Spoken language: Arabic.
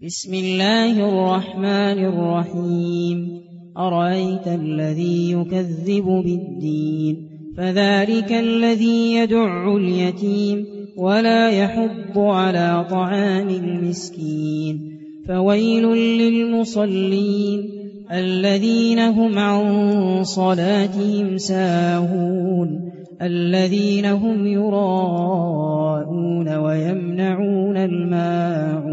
بسم الله الرحمن الرحيم أرأيت الذي يكذب بالدين فذلك الذي يدع اليتيم ولا يحض على طعام المسكين فويل للمصلين الذين هم عن صلاتهم ساهون الذين هم يراءون ويمنعون الماعون